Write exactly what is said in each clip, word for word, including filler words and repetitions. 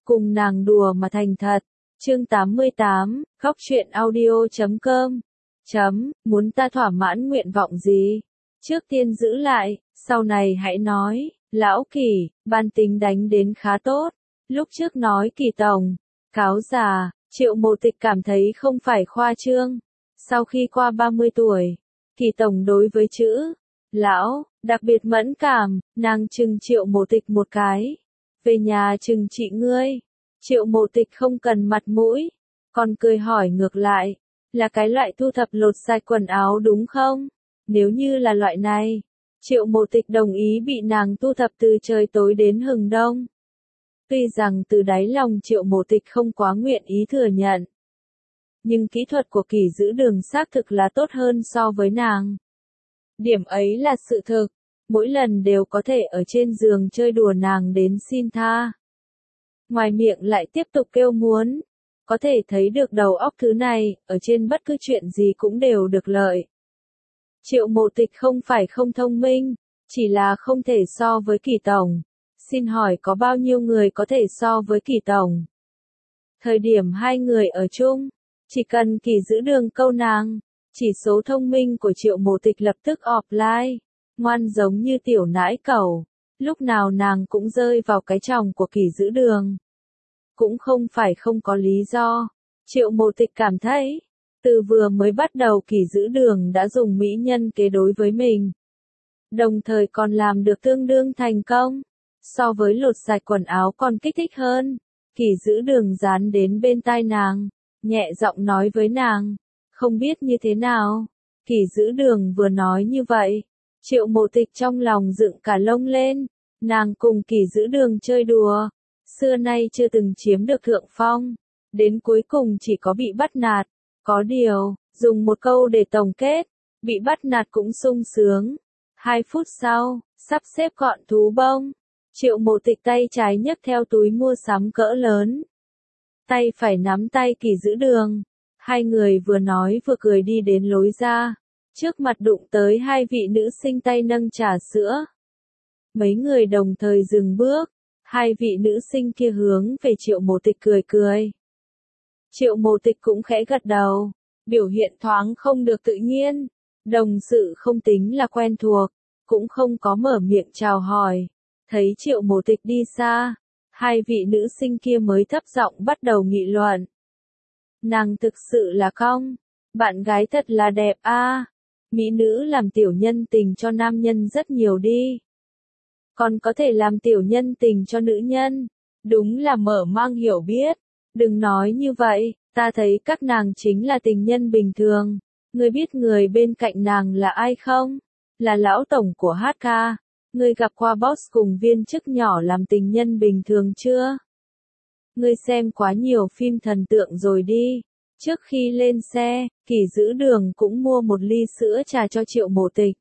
cùng nàng đùa mà thành thật. Chương tám mươi tám, góc truyện audio chấm com. Chấm, muốn ta thỏa mãn nguyện vọng gì? Trước tiên giữ lại, sau này hãy nói. Lão Kỳ, ban tính đánh đến khá tốt. Lúc trước nói Kỳ tổng, cáo già, Triệu Mộ Tịch cảm thấy không phải khoa trương. Sau khi qua ba mươi tuổi, Kỳ tổng đối với chữ lão đặc biệt mẫn cảm, nàng chừng Triệu Mộ Tịch một cái. Về nhà chừng trị ngươi. Triệu Mộ Tịch không cần mặt mũi, còn cười hỏi ngược lại, là cái loại thu thập lột sạch quần áo đúng không? Nếu như là loại này, Triệu Mộ Tịch đồng ý bị nàng thu thập từ trời tối đến hừng đông. Tuy rằng từ đáy lòng Triệu Mộ Tịch không quá nguyện ý thừa nhận, nhưng kỹ thuật của Kỳ giữ đường xác thực là tốt hơn so với nàng. Điểm ấy là sự thực, mỗi lần đều có thể ở trên giường chơi đùa nàng đến xin tha. Ngoài miệng lại tiếp tục kêu muốn, có thể thấy được đầu óc thứ này, ở trên bất cứ chuyện gì cũng đều được lợi. Triệu Mộ Tịch không phải không thông minh, chỉ là không thể so với Kỳ tổng. Xin hỏi có bao nhiêu người có thể so với Kỳ tổng? Thời điểm hai người ở chung, chỉ cần Kỳ giữ đường câu nàng, chỉ số thông minh của Triệu Mộ Tịch lập tức offline, ngoan giống như tiểu nãi cẩu, lúc nào nàng cũng rơi vào cái chòng của Kỳ giữ đường. Cũng không phải không có lý do, Triệu Mộ Tịch cảm thấy, từ vừa mới bắt đầu Kỳ giữ đường đã dùng mỹ nhân kế đối với mình. Đồng thời còn làm được tương đương thành công, so với lột sạch quần áo còn kích thích hơn. Kỳ giữ đường dán đến bên tai nàng, nhẹ giọng nói với nàng, không biết như thế nào. Kỳ giữ đường vừa nói như vậy, Triệu Mộ Tịch trong lòng dựng cả lông lên, nàng cùng Kỳ giữ đường chơi đùa, xưa nay chưa từng chiếm được thượng phong, đến cuối cùng chỉ có bị bắt nạt. Có điều, dùng một câu để tổng kết, bị bắt nạt cũng sung sướng. Hai phút sau, sắp xếp gọn thú bông, Triệu Mộ Tịch tay trái nhấc theo túi mua sắm cỡ lớn, tay phải nắm tay Kỳ giữ đường. Hai người vừa nói vừa cười đi đến lối ra, trước mặt đụng tới hai vị nữ sinh tay nâng trà sữa. Mấy người đồng thời dừng bước, hai vị nữ sinh kia hướng về Triệu Mộ Tịch cười cười. Triệu Mộ Tịch cũng khẽ gật đầu, biểu hiện thoáng không được tự nhiên, đồng sự không tính là quen thuộc, cũng không có mở miệng chào hỏi. Thấy Triệu Mộ Tịch đi xa, hai vị nữ sinh kia mới thấp giọng bắt đầu nghị luận. Nàng thực sự là cong, bạn gái thật là đẹp a, à. Mỹ nữ làm tiểu nhân tình cho nam nhân rất nhiều đi. Còn có thể làm tiểu nhân tình cho nữ nhân, đúng là mở mang hiểu biết. Đừng nói như vậy, ta thấy các nàng chính là tình nhân bình thường. Ngươi biết người bên cạnh nàng là ai không? Là lão tổng của hát ca. Ngươi gặp qua boss cùng viên chức nhỏ làm tình nhân bình thường chưa? Ngươi xem quá nhiều phim thần tượng rồi đi. Trước khi lên xe, Kỳ giữ đường cũng mua một ly sữa trà cho Triệu Mộ Tịch.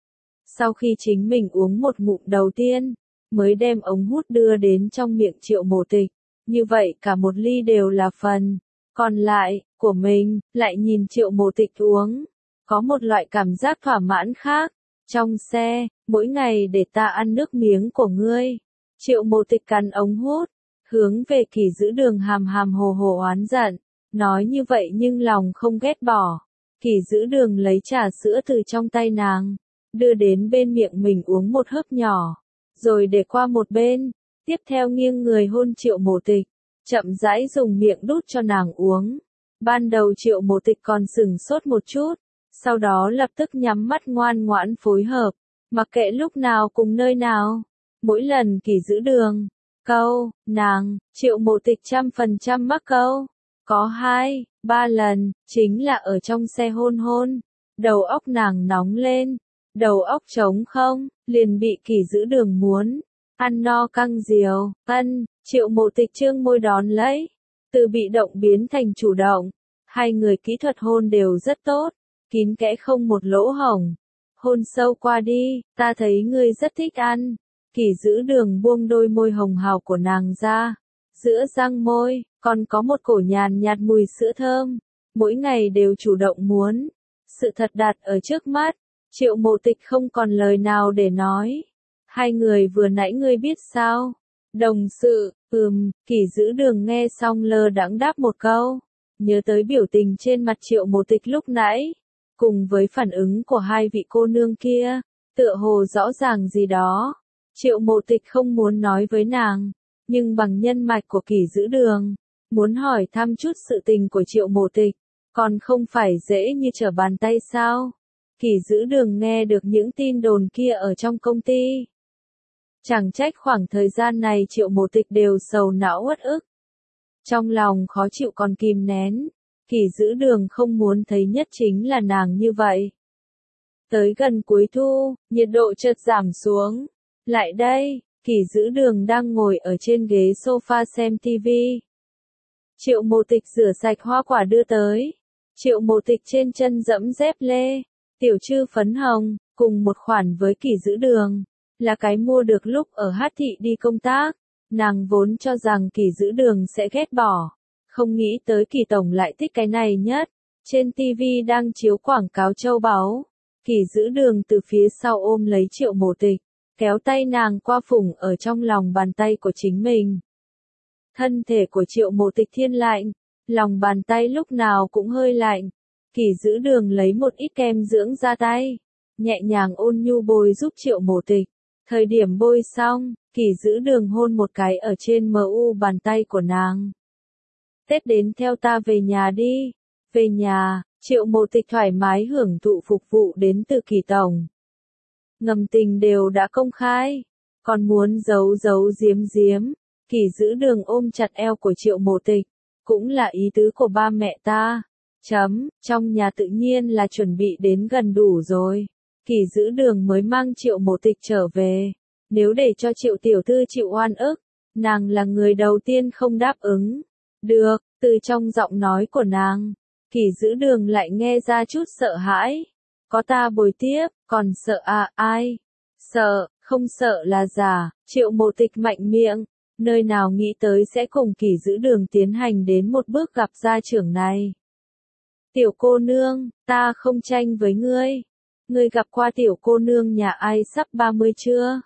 Sau khi chính mình uống một ngụm đầu tiên, mới đem ống hút đưa đến trong miệng Triệu Mộ Tịch. Như vậy cả một ly đều là phần còn lại của mình, lại nhìn Triệu Mộ Tịch uống, có một loại cảm giác thỏa mãn khác. Trong xe, mỗi ngày để ta ăn nước miếng của ngươi. Triệu Mộ Tịch cắn ống hút, hướng về Kỳ giữ đường hàm hàm hồ hồ oán giận, nói như vậy nhưng lòng không ghét bỏ. Kỳ giữ đường lấy trà sữa từ trong tay nàng, đưa đến bên miệng mình uống một hớp nhỏ, rồi để qua một bên, tiếp theo nghiêng người hôn Triệu Mộ Tịch, chậm rãi dùng miệng đút cho nàng uống. Ban đầu Triệu Mộ Tịch còn sửng sốt một chút, sau đó lập tức nhắm mắt ngoan ngoãn phối hợp, mặc kệ lúc nào cùng nơi nào. Mỗi lần Kỳ giữ đường câu nàng, Triệu Mộ Tịch trăm phần trăm mắc câu. Có hai, ba lần, chính là ở trong xe hôn hôn, đầu óc nàng nóng lên, đầu óc trống không, liền bị Kỳ giữ đường muốn ăn no căng diều. Ân, Triệu Mộ Tịch trương môi đón lấy, từ bị động biến thành chủ động. Hai người kỹ thuật hôn đều rất tốt, kín kẽ không một lỗ hổng. Hôn sâu qua đi, ta thấy ngươi rất thích ăn. Kỳ giữ đường buông đôi môi hồng hào của nàng ra, giữa răng môi, còn có một cổ nhàn nhạt mùi sữa thơm. Mỗi ngày đều chủ động muốn. Sự thật đặt ở trước mắt, Triệu Mộ Tịch không còn lời nào để nói. Hai người vừa nãy ngươi biết sao? Đồng sự, ừm, Kỷ Dữ Đường nghe xong lơ đãng đáp một câu. Nhớ tới biểu tình trên mặt Triệu Mộ Tịch lúc nãy, cùng với phản ứng của hai vị cô nương kia, tựa hồ rõ ràng gì đó. Triệu Mộ Tịch không muốn nói với nàng, nhưng bằng nhân mạch của Kỷ Dữ Đường, muốn hỏi thăm chút sự tình của Triệu Mộ Tịch, còn không phải dễ như trở bàn tay sao? Kỷ Dữ Đường nghe được những tin đồn kia ở trong công ty. Chẳng trách khoảng thời gian này Triệu Mộ Tịch đều sầu não uất ức. Trong lòng khó chịu còn kìm nén, Kỷ Dữ Đường không muốn thấy nhất chính là nàng như vậy. Tới gần cuối thu, nhiệt độ chợt giảm xuống. Lại đây, Kỷ Dữ Đường đang ngồi ở trên ghế sofa xem tivi. Triệu Mộ Tịch rửa sạch hoa quả đưa tới. Triệu Mộ Tịch trên chân dẫm dép lê, tiểu trư phấn hồng, cùng một khoản với Kỷ Dữ Đường, là cái mua được lúc ở Hát Thị đi công tác. Nàng vốn cho rằng Kỷ Dữ Đường sẽ ghét bỏ, không nghĩ tới Kỷ tổng lại thích cái này nhất. Trên tivi đang chiếu quảng cáo châu báu. Kỷ Dữ Đường từ phía sau ôm lấy Triệu Mộ Tịch, kéo tay nàng qua phủng ở trong lòng bàn tay của chính mình. Thân thể của Triệu Mộ Tịch thiên lạnh, lòng bàn tay lúc nào cũng hơi lạnh. Kỷ Dữ Đường lấy một ít kem dưỡng da tay, nhẹ nhàng ôn nhu bôi giúp Triệu Mộ Tịch. Thời điểm bôi xong, Kỷ Dữ Đường hôn một cái ở trên mu bàn tay của nàng. Tết đến theo ta về nhà đi. Về nhà, Triệu Mộ Tịch thoải mái hưởng thụ phục vụ đến từ Kỷ tổng. Ngầm tình đều đã công khai, còn muốn giấu giấu giếm giếm. Kỷ Dữ Đường ôm chặt eo của Triệu Mộ Tịch, cũng là ý tứ của ba mẹ ta. Chấm, trong nhà tự nhiên là chuẩn bị đến gần đủ rồi. Kỷ Dữ Đường mới mang Triệu Mộ Tịch trở về. Nếu để cho Triệu tiểu thư chịu oan ức, nàng là người đầu tiên không đáp ứng. Được, từ trong giọng nói của nàng, Kỷ Dữ Đường lại nghe ra chút sợ hãi. Có ta bồi tiếp, còn sợ à ai? Sợ, không sợ là giả. Triệu Mộ Tịch mạnh miệng, nơi nào nghĩ tới sẽ cùng Kỷ Dữ Đường tiến hành đến một bước gặp gia trưởng này. Tiểu cô nương, ta không tranh với ngươi. Ngươi gặp qua tiểu cô nương nhà ai sắp ba mươi chưa?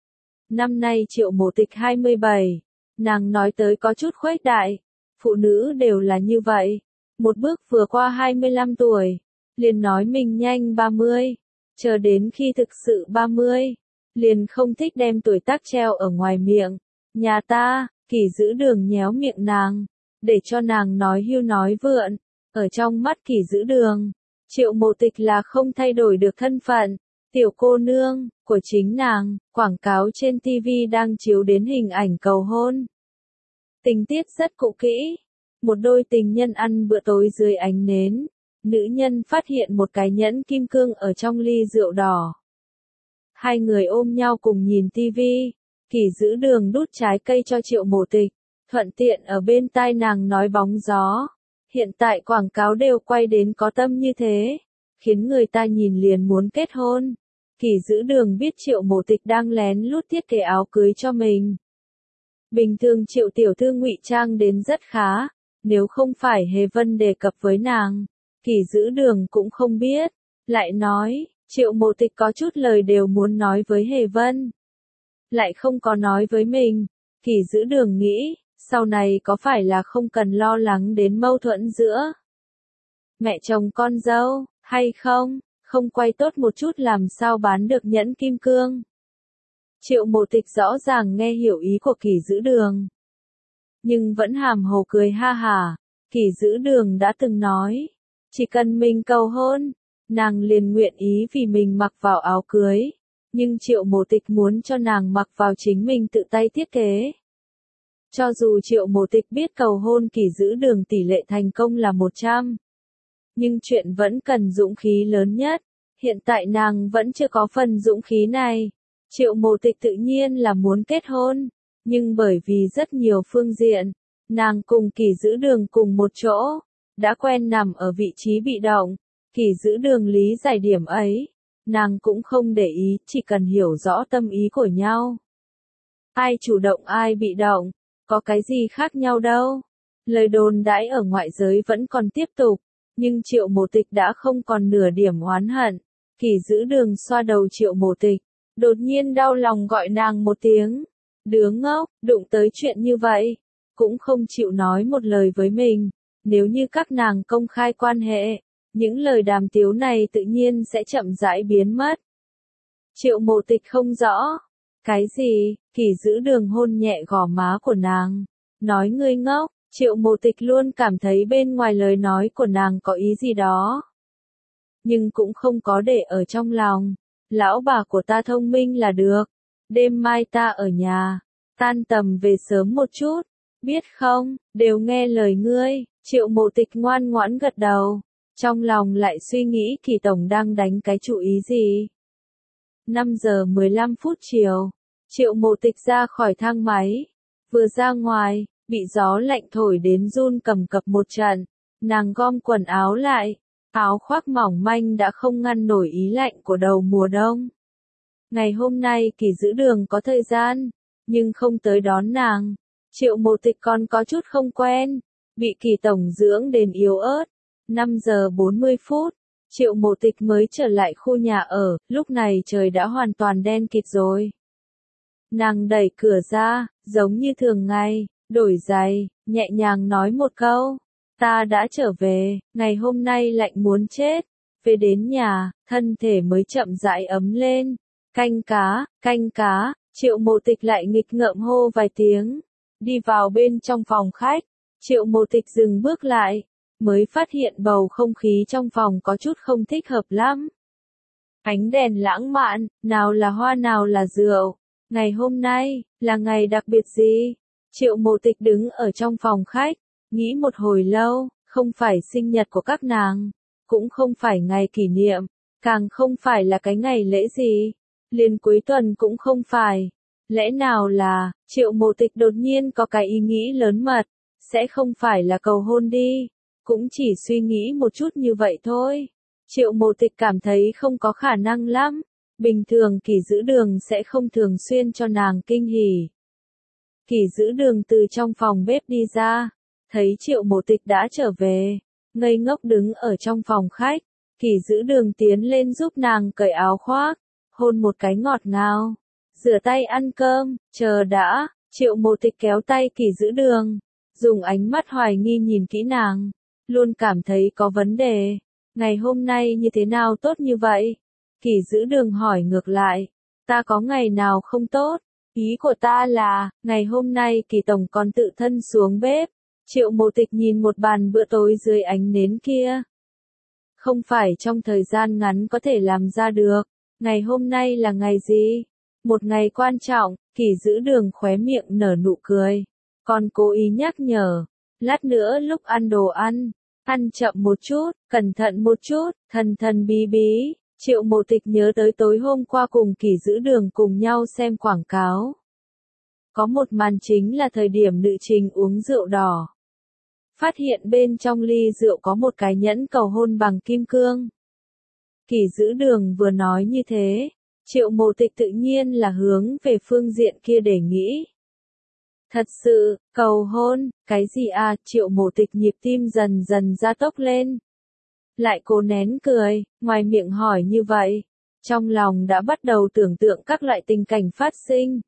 Năm nay Triệu Mộ Tịch hai mươi bảy, nàng nói tới có chút khuếch đại. Phụ nữ đều là như vậy. Một bước vừa qua hai mươi lăm tuổi, liền nói mình nhanh ba mươi. Chờ đến khi thực sự ba mươi, liền không thích đem tuổi tác treo ở ngoài miệng. Nhà ta, Kỷ Dữ Đường nhéo miệng nàng, để cho nàng nói hưu nói vượn. Ở trong mắt Kỷ Dữ Đường, Triệu Mộ Tịch là không thay đổi được thân phận. Tiểu cô nương, của chính nàng. Quảng cáo trên tivi đang chiếu đến hình ảnh cầu hôn. Tình tiết rất cũ kỹ. Một đôi tình nhân ăn bữa tối dưới ánh nến. Nữ nhân phát hiện một cái nhẫn kim cương ở trong ly rượu đỏ. Hai người ôm nhau cùng nhìn tivi. Kỷ Dữ Đường đút trái cây cho Triệu Mộ Tịch, thuận tiện ở bên tai nàng nói bóng gió. Hiện tại quảng cáo đều quay đến có tâm như thế, khiến người ta nhìn liền muốn kết hôn. Kỷ Dữ Đường biết Triệu Mộ Tịch đang lén lút thiết kế áo cưới cho mình. Bình thường Triệu tiểu thư ngụy trang đến rất khá, nếu không phải Hề Vân đề cập với nàng, Kỷ Dữ Đường cũng không biết. Lại nói, Triệu Mộ Tịch có chút lời đều muốn nói với Hề Vân, lại không có nói với mình. Kỷ Dữ Đường nghĩ, sau này có phải là không cần lo lắng đến mâu thuẫn giữa mẹ chồng con dâu, hay không? Không quay tốt một chút làm sao bán được nhẫn kim cương. Triệu Mộ Tịch rõ ràng nghe hiểu ý của Kỷ Dữ Đường, nhưng vẫn hàm hồ cười ha hả. Kỷ Dữ Đường đã từng nói, chỉ cần mình cầu hôn, nàng liền nguyện ý vì mình mặc vào áo cưới. Nhưng Triệu Mộ Tịch muốn cho nàng mặc vào chính mình tự tay thiết kế. Cho dù Triệu Mộ Tịch biết cầu hôn Kỷ Dữ Đường tỷ lệ thành công là một trăm, nhưng chuyện vẫn cần dũng khí lớn nhất. Hiện tại nàng vẫn chưa có phần dũng khí này. Triệu Mộ Tịch tự nhiên là muốn kết hôn, nhưng bởi vì rất nhiều phương diện, nàng cùng Kỷ Dữ Đường cùng một chỗ, đã quen nằm ở vị trí bị động. Kỷ Dữ Đường lý giải điểm ấy, nàng cũng không để ý, chỉ cần hiểu rõ tâm ý của nhau. Ai chủ động ai bị động, có cái gì khác nhau đâu. Lời đồn đãi ở ngoại giới vẫn còn tiếp tục, nhưng Triệu Mộ Tịch đã không còn nửa điểm oán hận. Kỷ Dữ Đường xoa đầu Triệu Mộ Tịch, đột nhiên đau lòng gọi nàng một tiếng. Đứa ngốc, đụng tới chuyện như vậy, cũng không chịu nói một lời với mình. Nếu như các nàng công khai quan hệ, những lời đàm tiếu này tự nhiên sẽ chậm rãi biến mất. Triệu Mộ Tịch không rõ. Cái gì? Kỳ Dữ Đường hôn nhẹ gò má của nàng. Nói ngươi ngốc, Triệu Mộ Tịch luôn cảm thấy bên ngoài lời nói của nàng có ý gì đó. Nhưng cũng không có để ở trong lòng. Lão bà của ta thông minh là được. Đêm mai ta ở nhà. Tan tầm về sớm một chút. Biết không, đều nghe lời ngươi. Triệu Mộ Tịch ngoan ngoãn gật đầu. Trong lòng lại suy nghĩ Kỳ Tổng đang đánh cái chủ ý gì. năm giờ mười lăm phút chiều. Triệu Mộ Tịch ra khỏi thang máy. Vừa ra ngoài, bị gió lạnh thổi đến run cầm cập một trận. Nàng gom quần áo lại. Áo khoác mỏng manh đã không ngăn nổi ý lạnh của đầu mùa đông. Ngày hôm nay Kỳ Dữ Đường có thời gian, nhưng không tới đón nàng. Triệu Mộ Tịch còn có chút không quen, bị Kỳ Tổng dưỡng đến yếu ớt. năm giờ bốn mươi phút, Triệu Mộ Tịch mới trở lại khu nhà ở, lúc này trời đã hoàn toàn đen kịt rồi. Nàng đẩy cửa ra, giống như thường ngày, đổi giày, nhẹ nhàng nói một câu. Ta đã trở về, ngày hôm nay lạnh muốn chết. Về đến nhà, thân thể mới chậm rãi ấm lên. Canh cá, canh cá, Triệu Mộ Tịch lại nghịch ngợm hô vài tiếng. Đi vào bên trong phòng khách, Triệu Mộ Tịch dừng bước lại, mới phát hiện bầu không khí trong phòng có chút không thích hợp lắm. Ánh đèn lãng mạn, nào là hoa nào là rượu. Ngày hôm nay, là ngày đặc biệt gì? Triệu Mộ Tịch đứng ở trong phòng khách, nghĩ một hồi lâu, không phải sinh nhật của các nàng, cũng không phải ngày kỷ niệm, càng không phải là cái ngày lễ gì, liền cuối tuần cũng không phải. Lẽ nào là, Triệu Mộ Tịch đột nhiên có cái ý nghĩ lớn mật, sẽ không phải là cầu hôn đi, cũng chỉ suy nghĩ một chút như vậy thôi. Triệu Mộ Tịch cảm thấy không có khả năng lắm, bình thường Kỳ Dữ Đường sẽ không thường xuyên cho nàng kinh hỉ. Kỳ Dữ Đường từ trong phòng bếp đi ra, thấy Triệu Mộ Tịch đã trở về, ngây ngốc đứng ở trong phòng khách. Kỳ Dữ Đường tiến lên giúp nàng cởi áo khoác, hôn một cái ngọt ngào. Rửa tay ăn cơm, chờ đã. Triệu Mộ Tịch kéo tay Kỳ Dữ Đường, dùng ánh mắt hoài nghi nhìn kỹ nàng, luôn cảm thấy có vấn đề. Ngày hôm nay như thế nào tốt như vậy? Kỳ Dữ Đường hỏi ngược lại, ta có ngày nào không tốt? Ý của ta là, ngày hôm nay Kỳ Tổng còn tự thân xuống bếp. Triệu Mộ Tịch nhìn một bàn bữa tối dưới ánh nến kia. Không phải trong thời gian ngắn có thể làm ra được. Ngày hôm nay là ngày gì? Một ngày quan trọng. Kỳ Dữ Đường khóe miệng nở nụ cười. Còn cố ý nhắc nhở. Lát nữa lúc ăn đồ ăn, ăn chậm một chút, cẩn thận một chút, thần thần bí bí. Triệu Mộ Tịch nhớ tới tối hôm qua cùng Kỳ Dữ Đường cùng nhau xem quảng cáo. Có một màn chính là thời điểm nữ trình uống rượu đỏ. Phát hiện bên trong ly rượu có một cái nhẫn cầu hôn bằng kim cương. Kỳ Dữ Đường vừa nói như thế, Triệu Mộ Tịch tự nhiên là hướng về phương diện kia để nghĩ. Thật sự, cầu hôn, cái gì à? Triệu Mộ Tịch nhịp tim dần dần gia tốc lên. Lại cố nén cười, ngoài miệng hỏi như vậy, trong lòng đã bắt đầu tưởng tượng các loại tình cảnh phát sinh.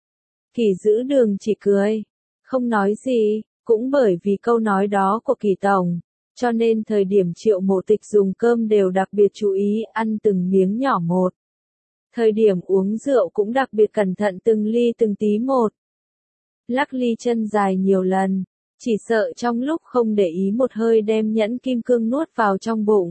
Kỳ Dữ Đường chỉ cười, không nói gì. Cũng bởi vì câu nói đó của Kỳ Tổng, cho nên thời điểm Triệu Mộ Tịch dùng cơm đều đặc biệt chú ý ăn từng miếng nhỏ một. Thời điểm uống rượu cũng đặc biệt cẩn thận từng ly từng tí một. Lắc ly chân dài nhiều lần, chỉ sợ trong lúc không để ý một hơi đem nhẫn kim cương nuốt vào trong bụng.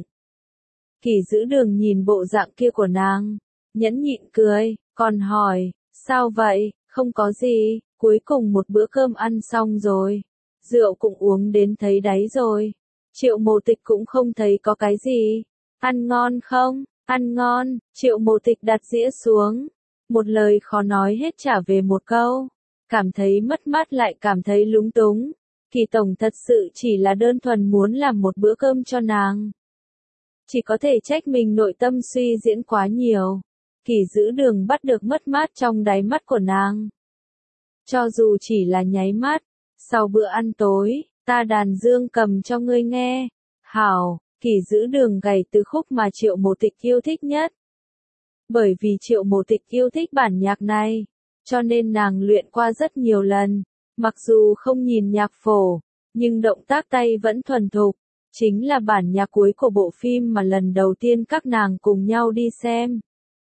Kỳ Dữ Đường nhìn bộ dạng kia của nàng, nhẫn nhịn cười, còn hỏi, sao vậy? Không có gì, cuối cùng một bữa cơm ăn xong rồi. Rượu cũng uống đến thấy đáy rồi. Triệu Mộ Tịch cũng không thấy có cái gì. Ăn ngon không? Ăn ngon. Triệu Mộ Tịch đặt dĩa xuống. Một lời khó nói hết trả về một câu. Cảm thấy mất mát lại cảm thấy lúng túng. Kỳ Tổng thật sự chỉ là đơn thuần muốn làm một bữa cơm cho nàng. Chỉ có thể trách mình nội tâm suy diễn quá nhiều. Kỳ Dữ Đường bắt được mất mát trong đáy mắt của nàng. Cho dù chỉ là nháy mắt. Sau bữa ăn tối, ta đàn dương cầm cho ngươi nghe. Hảo, Kỳ Dữ Đường gảy từ khúc mà Triệu Mộ Tịch yêu thích nhất. Bởi vì Triệu Mộ Tịch yêu thích bản nhạc này, cho nên nàng luyện qua rất nhiều lần. Mặc dù không nhìn nhạc phổ, nhưng động tác tay vẫn thuần thục. Chính là bản nhạc cuối của bộ phim mà lần đầu tiên các nàng cùng nhau đi xem.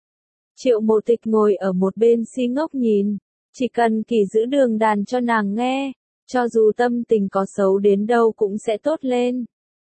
Triệu Mộ Tịch ngồi ở một bên si ngốc nhìn, chỉ cần Kỳ Dữ Đường đàn cho nàng nghe, cho dù tâm tình có xấu đến đâu cũng sẽ tốt lên.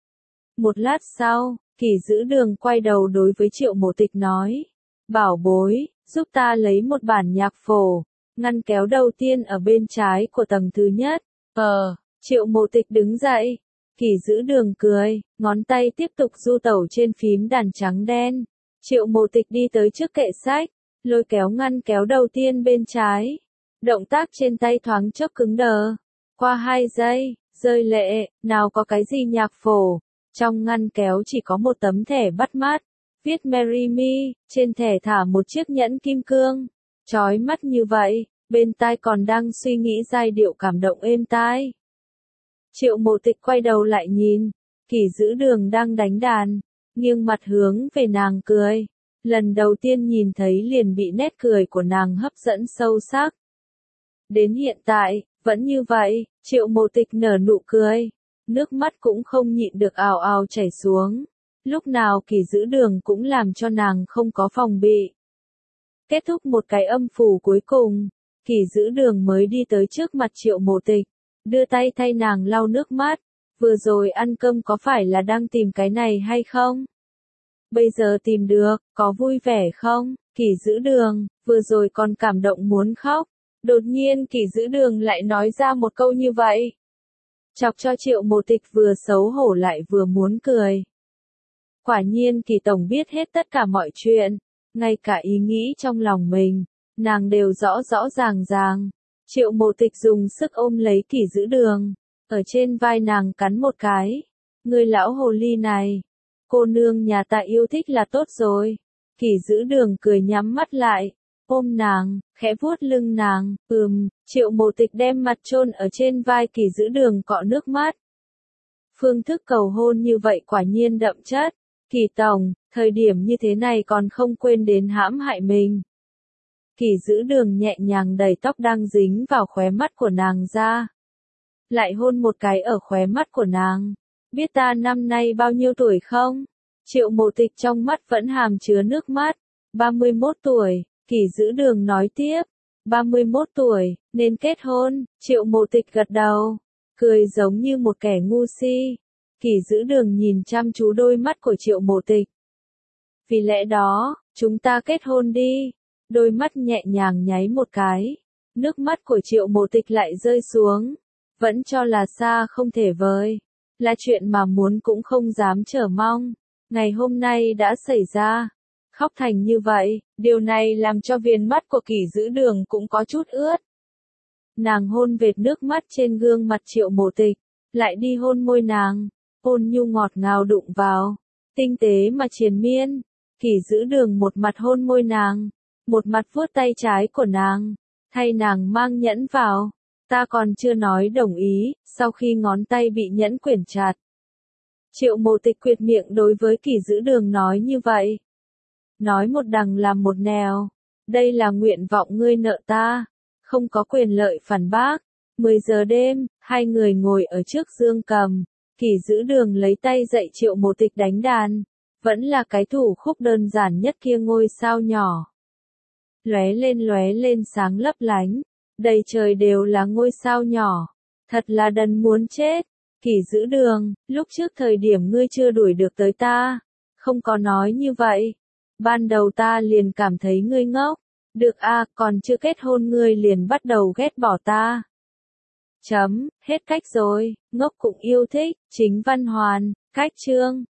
Một lát sau, Kỳ Dữ Đường quay đầu đối với Triệu Mộ Tịch nói, bảo bối, giúp ta lấy một bản nhạc phổ, ngăn kéo đầu tiên ở bên trái của tầng thứ nhất. Ờ, Triệu Mộ Tịch đứng dậy, Kỳ Dữ Đường cười, ngón tay tiếp tục du tẩu trên phím đàn trắng đen. Triệu Mộ Tịch đi tới trước kệ sách, lôi kéo ngăn kéo đầu tiên bên trái. Động tác trên tay thoáng chốc cứng đờ. Qua hai giây, rơi lệ, nào có cái gì nhạc phổ. Trong ngăn kéo chỉ có một tấm thẻ bắt mắt, viết Marry Me, trên thẻ thả một chiếc nhẫn kim cương. Chói mắt như vậy, bên tai còn đang suy nghĩ giai điệu cảm động êm tai. Triệu Mộ Tịch quay đầu lại nhìn, Kỳ Dữ Đường đang đánh đàn, nghiêng mặt hướng về nàng cười. Lần đầu tiên nhìn thấy liền bị nét cười của nàng hấp dẫn sâu sắc. Đến hiện tại, vẫn như vậy, Triệu Mộ Tịch nở nụ cười, nước mắt cũng không nhịn được ào ào chảy xuống. Lúc nào Kỳ Dữ Đường cũng làm cho nàng không có phòng bị. Kết thúc một cái âm phủ cuối cùng, Kỳ Dữ Đường mới đi tới trước mặt Triệu Mộ Tịch, đưa tay thay nàng lau nước mắt. Vừa rồi ăn cơm có phải là đang tìm cái này hay không? Bây giờ tìm được, có vui vẻ không? Kỳ Dữ Đường, vừa rồi còn cảm động muốn khóc. Đột nhiên Kỳ Dữ Đường lại nói ra một câu như vậy. Chọc cho Triệu Mộ Tịch vừa xấu hổ lại vừa muốn cười. Quả nhiên Kỳ Tổng biết hết tất cả mọi chuyện, ngay cả ý nghĩ trong lòng mình, nàng đều rõ rõ ràng ràng. Triệu Mộ Tịch dùng sức ôm lấy Kỳ Dữ Đường, ở trên vai nàng cắn một cái. Người lão hồ ly này, cô nương nhà ta yêu thích là tốt rồi. Kỳ Dữ Đường cười nhắm mắt lại, ôm nàng, khẽ vuốt lưng nàng. Ừm, Triệu Mộ Tịch đem mặt chôn ở trên vai Kỳ Dữ Đường cọ nước mắt. Phương thức cầu hôn như vậy quả nhiên đậm chất. Kỳ Tổng, thời điểm như thế này còn không quên đến hãm hại mình. Kỳ Dữ Đường nhẹ nhàng đẩy tóc đang dính vào khóe mắt của nàng ra. Lại hôn một cái ở khóe mắt của nàng. Biết ta năm nay bao nhiêu tuổi không? Triệu Mộ Tịch trong mắt vẫn hàm chứa nước mắt. ba mươi mốt tuổi, Kỳ Dữ Đường nói tiếp. ba mươi mốt tuổi, nên kết hôn. Triệu Mộ Tịch gật đầu, cười giống như một kẻ ngu si. Kỳ Dữ Đường nhìn chăm chú đôi mắt của Triệu Mộ Tịch. Vì lẽ đó, chúng ta kết hôn đi. Đôi mắt nhẹ nhàng nháy một cái. Nước mắt của Triệu Mộ Tịch lại rơi xuống. Vẫn cho là xa không thể vời. Là chuyện mà muốn cũng không dám chờ mong. Ngày hôm nay đã xảy ra. Khóc thành như vậy, điều này làm cho viền mắt của Kỳ Dữ Đường cũng có chút ướt. Nàng hôn vệt nước mắt trên gương mặt Triệu Mộ Tịch, lại đi hôn môi nàng, ôn nhu ngọt ngào đụng vào, tinh tế mà triền miên. Kỳ Dữ Đường một mặt hôn môi nàng, một mặt vuốt tay trái của nàng, thay nàng mang nhẫn vào. Ta còn chưa nói đồng ý, sau khi ngón tay bị nhẫn quyển chặt. Triệu Mộ Tịch quyệt miệng đối với Kỳ Dữ Đường nói như vậy. Nói một đằng làm một nẻo. Đây là nguyện vọng ngươi nợ ta. Không có quyền lợi phản bác. mười giờ đêm, hai người ngồi ở trước dương cầm. Kỳ Dữ Đường lấy tay dạy Triệu Mộ Tịch đánh đàn. Vẫn là cái thủ khúc đơn giản nhất kia, ngôi sao nhỏ. Lóe lên lóe lên sáng lấp lánh. Đầy trời đều là ngôi sao nhỏ. Thật là đần muốn chết. Kỳ Dữ Đường, lúc trước thời điểm ngươi chưa đuổi được tới ta. Không có nói như vậy. Ban đầu ta liền cảm thấy ngươi ngốc. Được a, còn chưa kết hôn ngươi liền bắt đầu ghét bỏ ta. Chấm, hết cách rồi, ngốc cũng yêu thích, chính văn hoàn, cách chương.